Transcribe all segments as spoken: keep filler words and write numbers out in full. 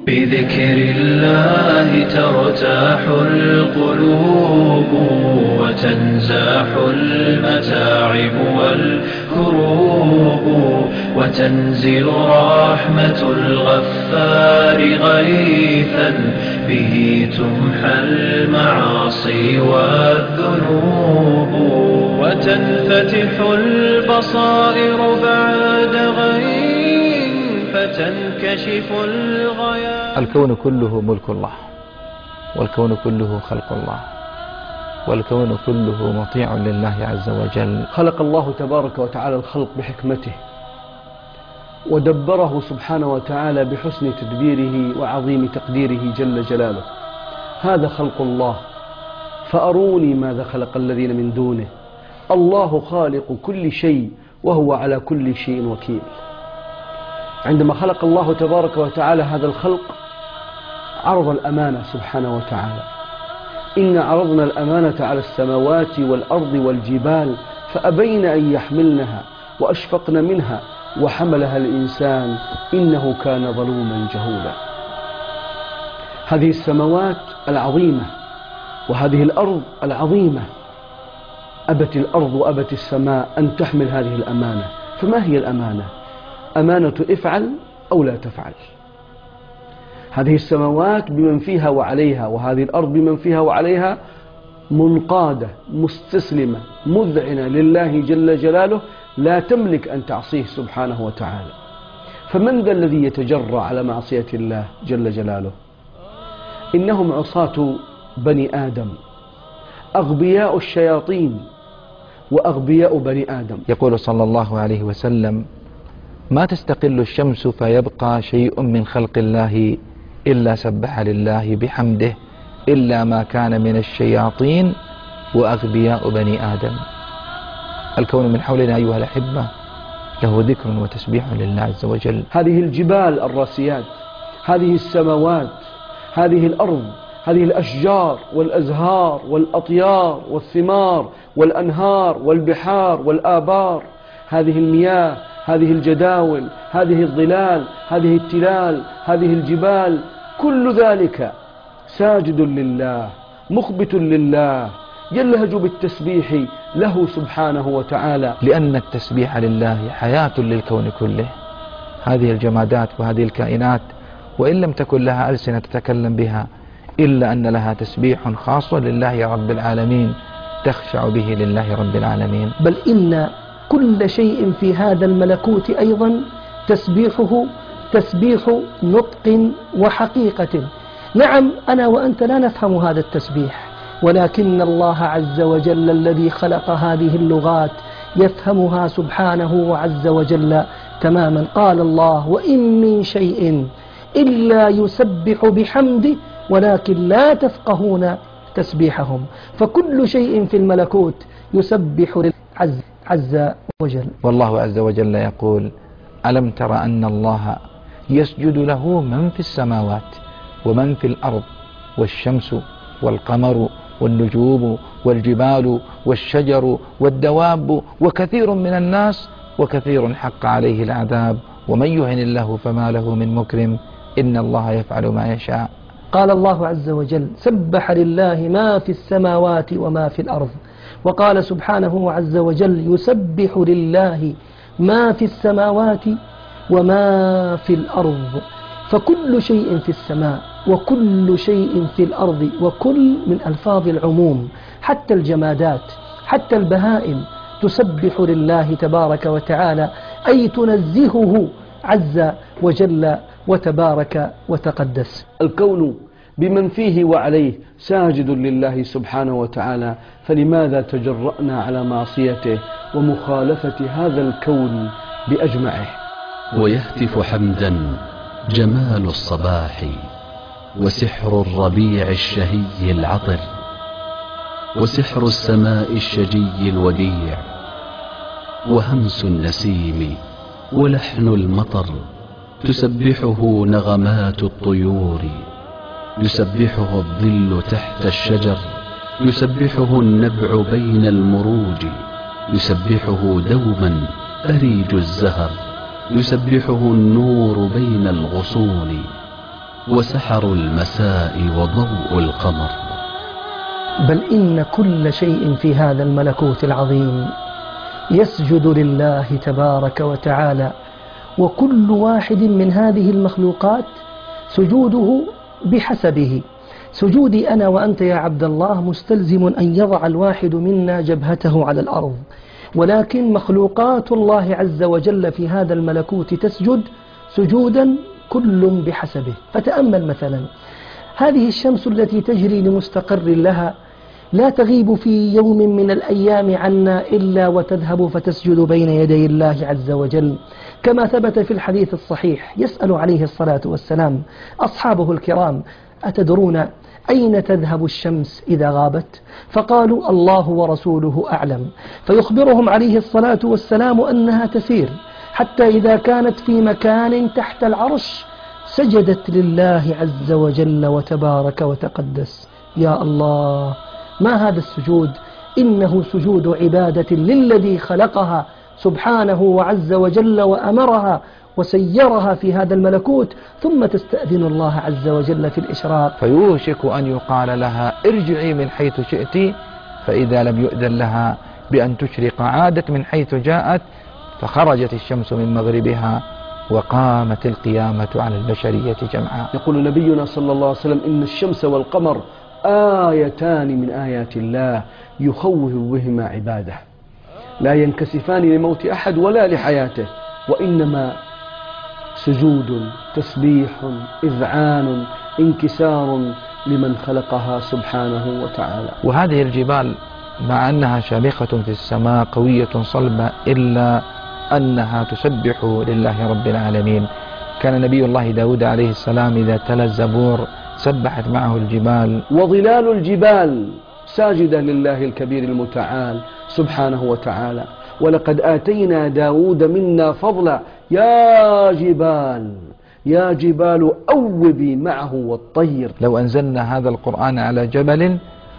بذكر الله ترتاح القلوب وتنزاح المتاعب والكروب وتنزل رحمة الغفار غيثا به تمحى المعاصي والذنوب وتنفتح البصائر بعد غين فتنكشف الغياء. الكون كله ملك الله، والكون كله خلق الله، والكون كله مطيع لله عز وجل. خلق الله تبارك وتعالى الخلق بحكمته، ودبره سبحانه وتعالى بحسن تدبيره وعظيم تقديره جل جلاله. هذا خلق الله، فأروني ماذا خلق الذين من دونه. الله خالق كل شيء وهو على كل شيء وكيل. عندما خلق الله تبارك وتعالى هذا الخلق عرض الأمانة سبحانه وتعالى. إن عرضنا الأمانة على السماوات والأرض والجبال فأبين أن يحملنها وأشفقن منها وحملها الإنسان إنه كان ظلوما جهولا. هذه السماوات العظيمة وهذه الأرض العظيمة أبت الأرض وأبت السماء أن تحمل هذه الأمانة. فما هي الأمانة؟ أمانة افعل أو لا تفعل. هذه السماوات بمن فيها وعليها، وهذه الأرض بمن فيها وعليها منقادة مستسلمة مذعنة لله جل جلاله، لا تملك أن تعصيه سبحانه وتعالى. فمن ذا الذي يتجرأ على معصية الله جل جلاله؟ إنهم عصاة بني آدم، أغبياء الشياطين وأغبياء بني آدم. يقول صلى الله عليه وسلم: ما تستقل الشمس فيبقى شيء من خلق الله إلا سبح لله بحمده إلا ما كان من الشياطين وأغبياء بني آدم. الكون من حولنا أيها الأحبة له ذكر وتسبيح لله عز وجل. هذه الجبال الراسيات، هذه السماوات، هذه الأرض، هذه الأشجار والأزهار والأطيار والثمار والأنهار والبحار والآبار، هذه المياه، هذه الجداول، هذه الظلال، هذه التلال، هذه الجبال، كل ذلك ساجد لله مخبت لله يلهج بالتسبيح له سبحانه وتعالى. لأن التسبيح لله حياة للكون كله. هذه الجمادات وهذه الكائنات وإن لم تكن لها ألسنة تتكلم بها إلا أن لها تسبيح خاص لله رب العالمين تخشع به لله رب العالمين. بل إن كل شيء في هذا الملكوت أيضا تسبيحه تسبيح نطق وحقيقة. نعم، أنا وأنت لا نفهم هذا التسبيح، ولكن الله عز وجل الذي خلق هذه اللغات يفهمها سبحانه عز وجل تماما. قال الله: وإن من شيء إلا يسبح بحمده ولكن لا تفقهون تسبيحهم. فكل شيء في الملكوت يسبح عز, عز وجل. والله عز وجل يقول: ألم تر أن الله يسجد له من في السماوات ومن في الأرض والشمس والقمر والنجوم والجبال والشجر والدواب وكثير من الناس وكثير حق عليه العذاب ومن يهن الله فما له من مكرم إن الله يفعل ما يشاء. قال الله عز وجل: سبح لله ما في السماوات وما في الأرض. وقال سبحانه عز وجل: يسبح لله ما في السماوات وما في الأرض. فكل شيء في السماء وكل شيء في الأرض، وكل من ألفاظ العموم، حتى الجمادات حتى البهائم تسبح لله تبارك وتعالى، أي تنزهه عز وجل وتبارك وتقدس. الكون بمن فيه وعليه ساجد لله سبحانه وتعالى، فلماذا تجرأنا على معصيته ومخالفة هذا الكون بأجمعه؟ ويهتف حمدا جمال الصباح وسحر الربيع الشهي العطر وسحر السماء الشجي الوديع وهمس النسيم ولحن المطر، تسبحه نغمات الطيور، يسبحه الظل تحت الشجر، يسبحه النبع بين المروج، يسبحه دوما أريج الزهر، يسبحه النور بين الغصون، وسحر المساء وضوء القمر. بل إن كل شيء في هذا الملكوت العظيم يسجد لله تبارك وتعالى، وكل واحد من هذه المخلوقات سجوده بحسبه. سجودي أنا وأنت يا عبد الله مستلزم أن يضع الواحد منا جبهته على الأرض، ولكن مخلوقات الله عز وجل في هذا الملكوت تسجد سجودا كل بحسبه. فتأمل مثلا هذه الشمس التي تجري لمستقر لها لا تغيب في يوم من الأيام عنا إلا وتذهب فتسجد بين يدي الله عز وجل، كما ثبت في الحديث الصحيح. يسأل عليه الصلاة والسلام أصحابه الكرام: أتدرون أين تذهب الشمس إذا غابت؟ فقالوا: الله ورسوله أعلم. فيخبرهم عليه الصلاة والسلام أنها تسير حتى إذا كانت في مكان تحت العرش سجدت لله عز وجل وتبارك وتقدس. يا الله، ما هذا السجود؟ إنه سجود عبادة للذي خلقها سبحانه وعز وجل وأمرها وسيرها في هذا الملكوت، ثم تستأذن الله عز وجل في الإشراق. فيوشك أن يقال لها: ارجعي من حيث شئت، فإذا لم يؤذن لها بأن تشرق عادت من حيث جاءت، فخرجت الشمس من مغربها وقامت القيامة على البشرية جمعاء. يقول نبينا صلى الله عليه وسلم: إن الشمس والقمر آيتان من آيات الله يخوف بهما عباده، لا ينكسفان لموت أحد ولا لحياته، وإنما سجود، تسبيح، إذعان، انكسار لمن خلقها سبحانه وتعالى. وهذه الجبال مع أنها شامخة في السماء قوية صلبة إلا أنها تسبح لله رب العالمين. كان نبي الله داود عليه السلام إذا تلا الزبور سبحت معه الجبال. وظلال الجبال ساجدة لله الكبير المتعال سبحانه وتعالى. ولقد آتينا داود منا فضلا يا جبال يا جبال أوبي معه والطير. لو أنزلنا هذا القرآن على جبل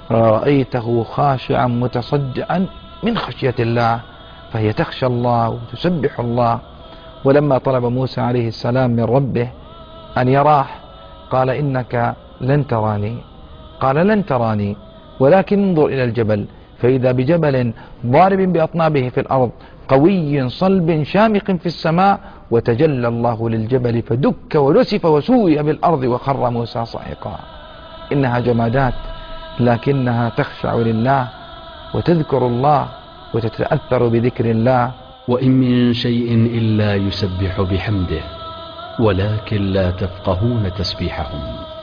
رأيته خاشعا متصدعا من خشية الله، فهي تخشى الله وتسبح الله. ولما طلب موسى عليه السلام من ربه أن يراه قال: إنك لن تراني. قال: لن تراني ولكن انظر إلى الجبل، فإذا بجبل ضارب بأطنابه في الأرض قوي صلب شامخ في السماء، وتجلى الله للجبل فدك ونسف وسوي بالأرض وخر موسى صعقا. إنها جمادات لكنها تخشع لله وتذكر الله وتتأثر بذكر الله. وإن من شيء إلا يسبح بحمده ولكن لا تفقهون تسبيحهم.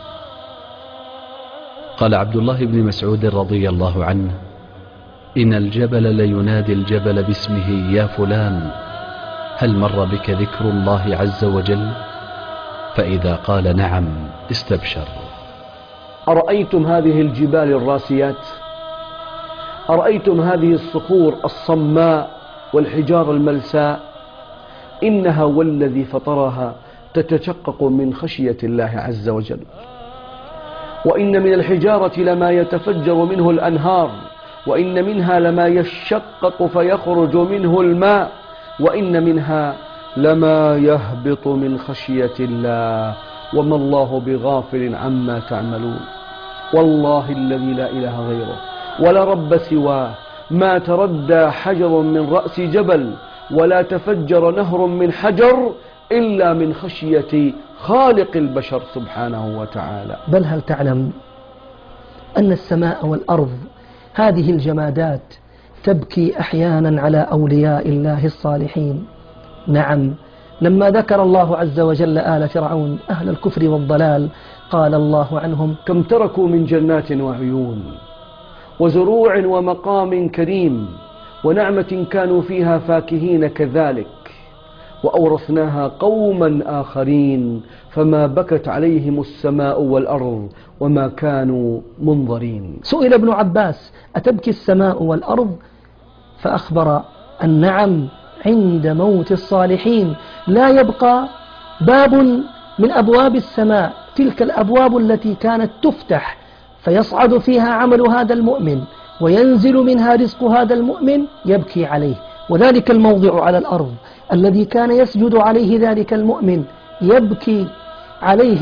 قال عبد الله بن مسعود رضي الله عنه: إن الجبل لينادي الجبل باسمه: يا فلان، هل مر بك ذكر الله عز وجل؟ فإذا قال نعم استبشر. أرأيتم هذه الجبال الراسيات؟ أرأيتم هذه الصخور الصماء والحجار الملساء؟ إنها والذي فطرها تتشقق من خشية الله عز وجل. وإن من الحجارة لما يتفجر منه الأنهار، وإن منها لما يشقق فيخرج منه الماء، وإن منها لما يهبط من خشية الله، وما الله بغافل عما تعملون. والله الذي لا إله غيره ولا رب سواه ما تردى حجر من رأس جبل ولا تفجر نهر من حجر إلا من خشية خالق البشر سبحانه وتعالى. بل هل تعلم أن السماء والأرض هذه الجمادات تبكي أحيانا على أولياء الله الصالحين؟ نعم، لما ذكر الله عز وجل آل فرعون أهل الكفر والضلال قال الله عنهم: كم تركوا من جنات وعيون وزروع ومقام كريم ونعمة كانوا فيها فاكهين كذلك وأورثناها قوما آخرين فما بكت عليهم السماء والأرض وما كانوا منظرين. سئل ابن عباس: أتبكي السماء والأرض؟ فأخبر النعم عند موت الصالحين لا يبقى باب من أبواب السماء، تلك الأبواب التي كانت تفتح فيصعد فيها عمل هذا المؤمن وينزل منها رزق هذا المؤمن يبكي عليه، وذلك الموضع على الأرض الذي كان يسجد عليه ذلك المؤمن يبكي عليه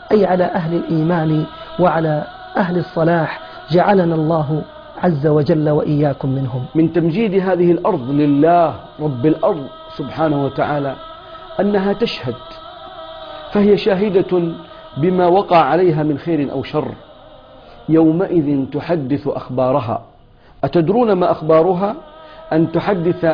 أي على أهل الإيمان وعلى أهل الصلاح، جعلنا الله عز وجل وإياكم منهم. من تمجيد هذه الأرض لله رب الأرض سبحانه وتعالى أنها تشهد، فهي شاهدة بما وقع عليها من خير أو شر، يومئذ تحدث أخبارها. أتدرون ما أخبارها؟ أن تحدث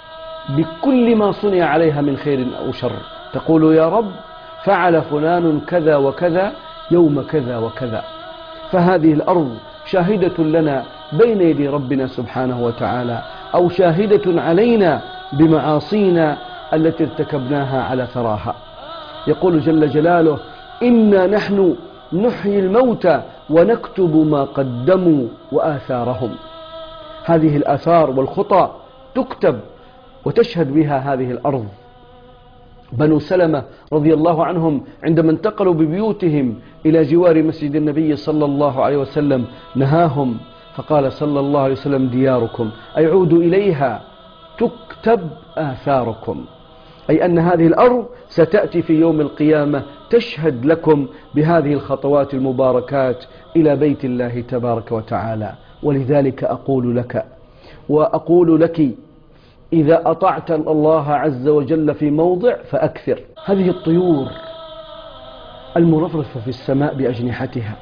بكل ما صنع عليها من خير أو شر، تقول يا رب فعل فلان كذا وكذا يوم كذا وكذا. فهذه الأرض شاهدة لنا بين يدي ربنا سبحانه وتعالى، أو شاهدة علينا بمعاصينا التي ارتكبناها على ثراها. يقول جل جلاله إنا نحن نحيي الموتى ونكتب ما قدموا وآثارهم. هذه الآثار والخطى تكتب وتشهد بها هذه الأرض. بنو سلمة رضي الله عنهم عندما انتقلوا ببيوتهم إلى جوار مسجد النبي صلى الله عليه وسلم نهاهم فقال صلى الله عليه وسلم دياركم أي عودوا إليها تكتب آثاركم، أي أن هذه الأرض ستأتي في يوم القيامة تشهد لكم بهذه الخطوات المباركات إلى بيت الله تبارك وتعالى. ولذلك أقول لك وأقول لك إذا أطعت الله عز وجل في موضع فأكثر. هذه الطيور المرفرفة في السماء بأجنحتها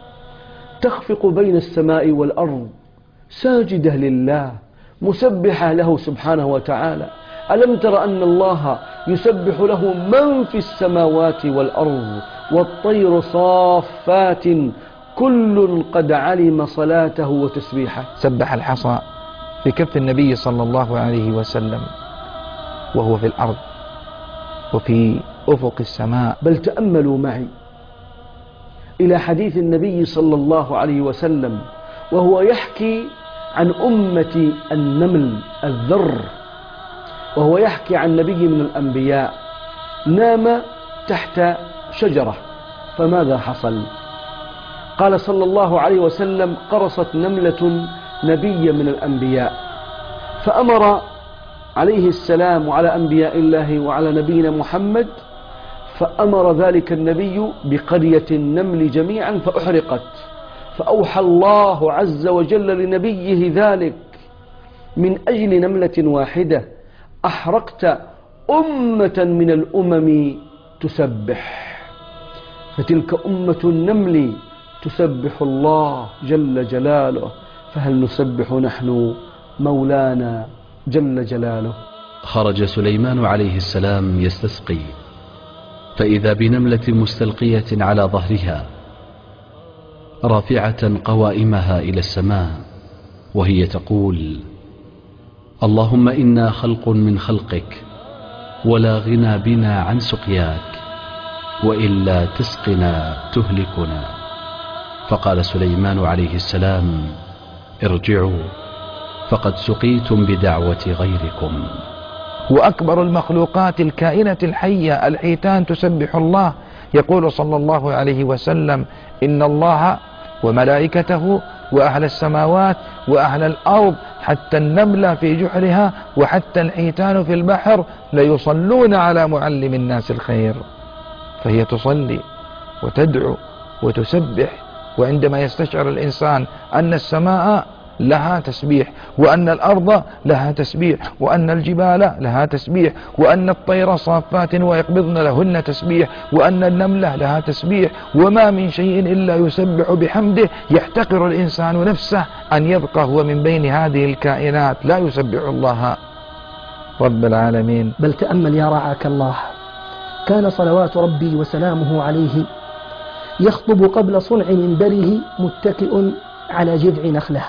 تخفق بين السماء والأرض ساجدة لله مسبحة له سبحانه وتعالى. ألم تر أن الله يسبح له من في السماوات والأرض والطير صافات كل قد علم صلاته وتسبيحه. سبح الحصى في كف النبي صلى الله عليه وسلم وهو في الأرض وفي أفق السماء. بل تأملوا معي إلى حديث النبي صلى الله عليه وسلم وهو يحكي عن أمة النمل الذر، وهو يحكي عن نبي من الأنبياء نام تحت شجرة، فماذا حصل؟ قال صلى الله عليه وسلم قرصت نملة نبي من الأنبياء، فأمر عليه السلام وعلى أنبياء الله وعلى نبينا محمد، فأمر ذلك النبي بقرية النمل جميعا فأحرقت. فأوحى الله عز وجل لنبيه ذلك من أجل نملة واحدة أحرقت أمة من الأمم تسبح. فتلك أمة النمل تسبح الله جل جلاله، فهل نسبح نحن مولانا جل جلاله؟ خرج سليمان عليه السلام يستسقي، فإذا بنملة مستلقية على ظهرها رافعة قوائمها إلى السماء وهي تقول اللهم إنا خلق من خلقك ولا غنى بنا عن سقياك وإلا تسقنا تهلكنا. فقال سليمان عليه السلام ارجعوا فقد سقيتم بدعوة غيركم. وأكبر المخلوقات الكائنة الحية الحيتان تسبح الله. يقول صلى الله عليه وسلم إن الله وملائكته وأهل السماوات وأهل الأرض حتى النملة في جحرها وحتى الحيتان في البحر ليصلون على معلم الناس الخير. فهي تصلي وتدعو وتسبح. وعندما يستشعر الإنسان أن السماء لها تسبيح وأن الأرض لها تسبيح وأن الجبال لها تسبيح وأن الطير صافات ويقبضن لهن تسبيح وأن النملة لها تسبيح وما من شيء إلا يسبح بحمده، يحتقر الإنسان نفسه أن يبقى هو من بين هذه الكائنات لا يسبح الله رب العالمين. بل تأمل يا رعاك الله، كان صلوات ربي وسلامه عليه يخطب قبل صنع منبره متكئ على جذع نخلة،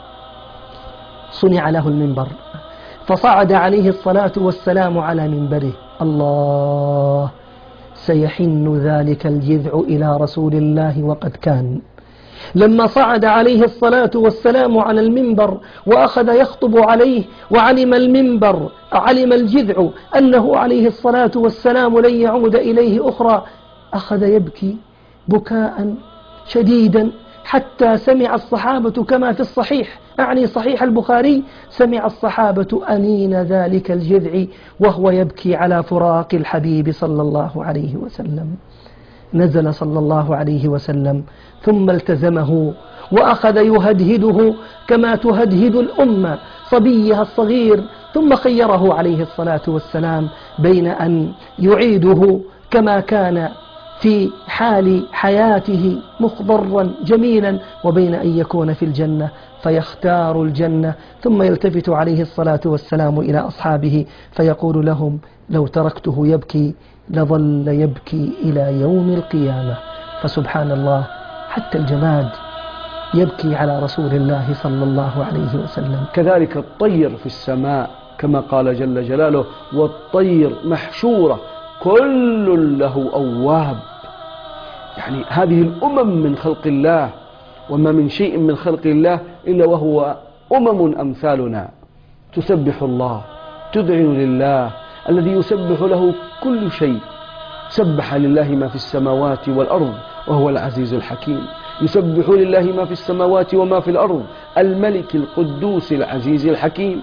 صنع له المنبر فصعد عليه الصلاة والسلام على منبره. الله، سيحن ذلك الجذع إلى رسول الله وقد كان. لما صعد عليه الصلاة والسلام على المنبر وأخذ يخطب عليه وعلم المنبر علم الجذع أنه عليه الصلاة والسلام لن يعود إليه أخرى، أخذ يبكي بكاء شديدا حتى سمع الصحابة كما في الصحيح، أعني صحيح البخاري، سمع الصحابة أنين ذلك الجذع وهو يبكي على فراق الحبيب صلى الله عليه وسلم. نزل صلى الله عليه وسلم ثم التزمه وأخذ يهدهده كما تهدهد الأمة صبيها الصغير، ثم خيره عليه الصلاة والسلام بين أن يعيده كما كان في حال حياته مخضرا جميلا وبين أن يكون في الجنة، فيختار الجنة. ثم يلتفت عليه الصلاة والسلام إلى أصحابه فيقول لهم: لو تركته يبكي لظل يبكي إلى يوم القيامة. فسبحان الله، حتى الجماد يبكي على رسول الله صلى الله عليه وسلم. كذلك الطير في السماء كما قال جل جلاله: والطير محشورة كل له أواب. يعني هذه الأمم من خلق الله، وما من شيء من خلق الله إلا وهو أمم أمثالنا تسبح الله، تدعو لله الذي يسبح له كل شيء. سبح لله ما في السماوات والأرض وهو العزيز الحكيم. يسبح لله ما في السماوات وما في الأرض الملك القدوس العزيز الحكيم.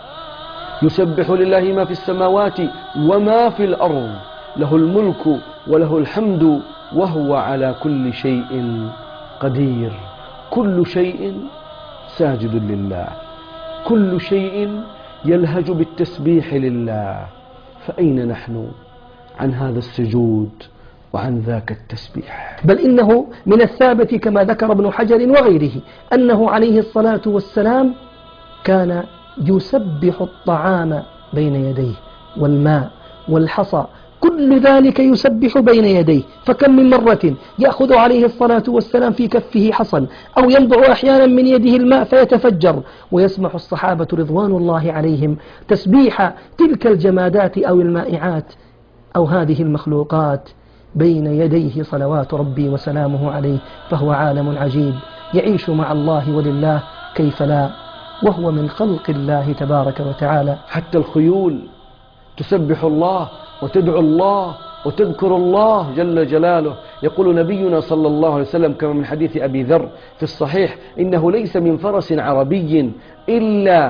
يسبح لله ما في السماوات وما في الأرض، له الملك وله الحمد وهو على كل شيء قدير. كل شيء ساجد لله، كل شيء يلهج بالتسبيح لله. فأين نحن عن هذا السجود وعن ذاك التسبيح؟ بل إنه من الثابت كما ذكر ابن حجر وغيره أنه عليه الصلاة والسلام كان يسبح الطعام بين يديه والماء والحصى، كل ذلك يسبح بين يديه. فكم من مرة يأخذ عليه الصلاة والسلام في كفه حصى أو ينبع أحيانا من يده الماء فيتفجر، ويسمح الصحابة رضوان الله عليهم تسبيح تلك الجمادات أو المائعات أو هذه المخلوقات بين يديه صلوات ربي وسلامه عليه. فهو عالم عجيب يعيش مع الله ولله، كيف لا، وهو من خلق الله تبارك وتعالى. حتى الخيول تسبح الله وتدعو الله وتذكر الله جل جلاله. يقول نبينا صلى الله عليه وسلم كما من حديث أبي ذر في الصحيح: إنه ليس من فرس عربي إلا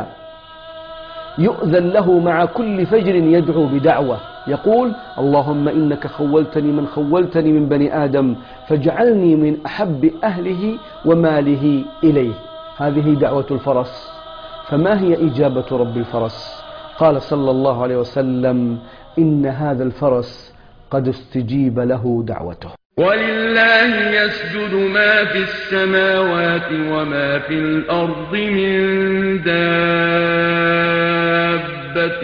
يؤذن له مع كل فجر يدعو بدعوة يقول: اللهم إنك خولتني من خولتني من بني آدم فاجعلني من أحب أهله وماله إليه. هذه دعوة الفرس. فما هي إجابة رب الفرس؟ قال صلى الله عليه وسلم: إن هذا الفرس قد استجيب له دعوته. ولله يسجد ما في السماوات وما في الأرض من دابة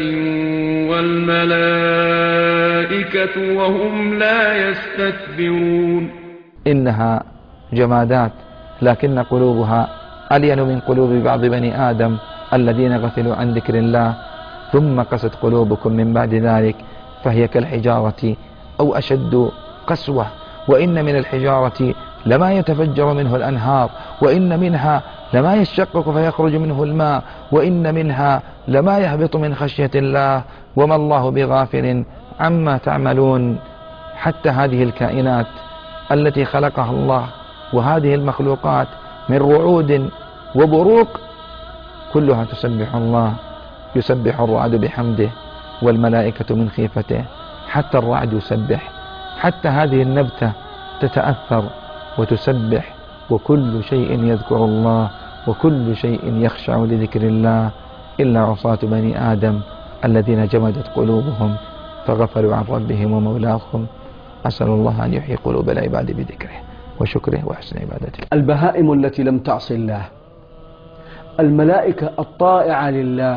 والملائكة وهم لا يستكبرون. إنها جمادات لكن قلوبها ألين من قلوب بعض بني آدم الذين غفلوا عن ذكر الله، ثم قست قلوبكم من بعد ذلك فهي كالحجارة أو أشد قسوة. وإن من الحجارة لما يتفجر منه الأنهار، وإن منها لما يشقق فيخرج منه الماء، وإن منها لما يهبط من خشية الله وما الله بغافل عما تعملون. حتى هذه الكائنات التي خلقها الله وهذه المخلوقات من رعود وبروق كلها تسبح الله. يسبح الرعد بحمده والملائكة من خيفته، حتى الرعد يسبح، حتى هذه النبتة تتأثر وتسبح، وكل شيء يذكر الله وكل شيء يخشع لذكر الله إلا عصاة بني آدم الذين جمدت قلوبهم فغفلوا عن ربهم ومولاهم. أسأل الله أن يحيي قلوب العباد بذكره وشكره وحسن عبادته. البهائم التي لم تعص الله، الملائكة الطائعة لله،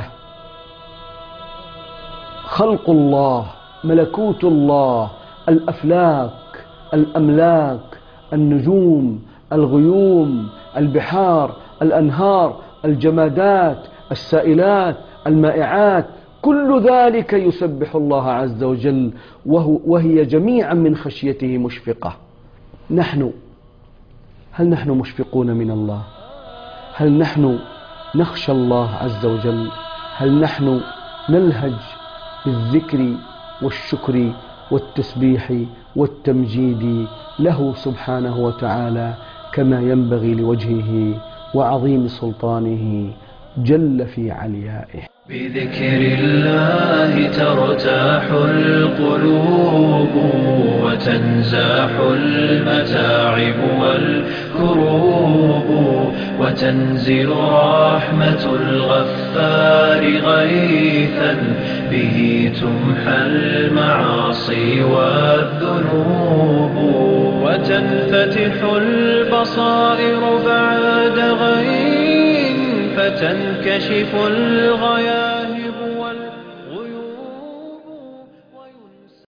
خلق الله، ملكوت الله، الأفلاك، الأملاك، النجوم، الغيوم، البحار، الأنهار، الجمادات، السائلات، المائعات، كل ذلك يسبح الله عز وجل وهي جميعا من خشيته مشفقة. نحن هل نحن مشفقون من الله؟ هل نحن نخشى الله عز وجل؟ هل نحن نلهج بالذكر والشكر والتسبيح والتمجيد له سبحانه وتعالى كما ينبغي لوجهه وعظيم سلطانه جل في عليائه؟ بذكر الله ترتاح القلوب وتنزاح المتاعب والكروب وتنزل رحمة الغفار غيثا به تمحى المعاصي والذنوب وتنفتح البصائر بعد غيث فتنكشف الغياث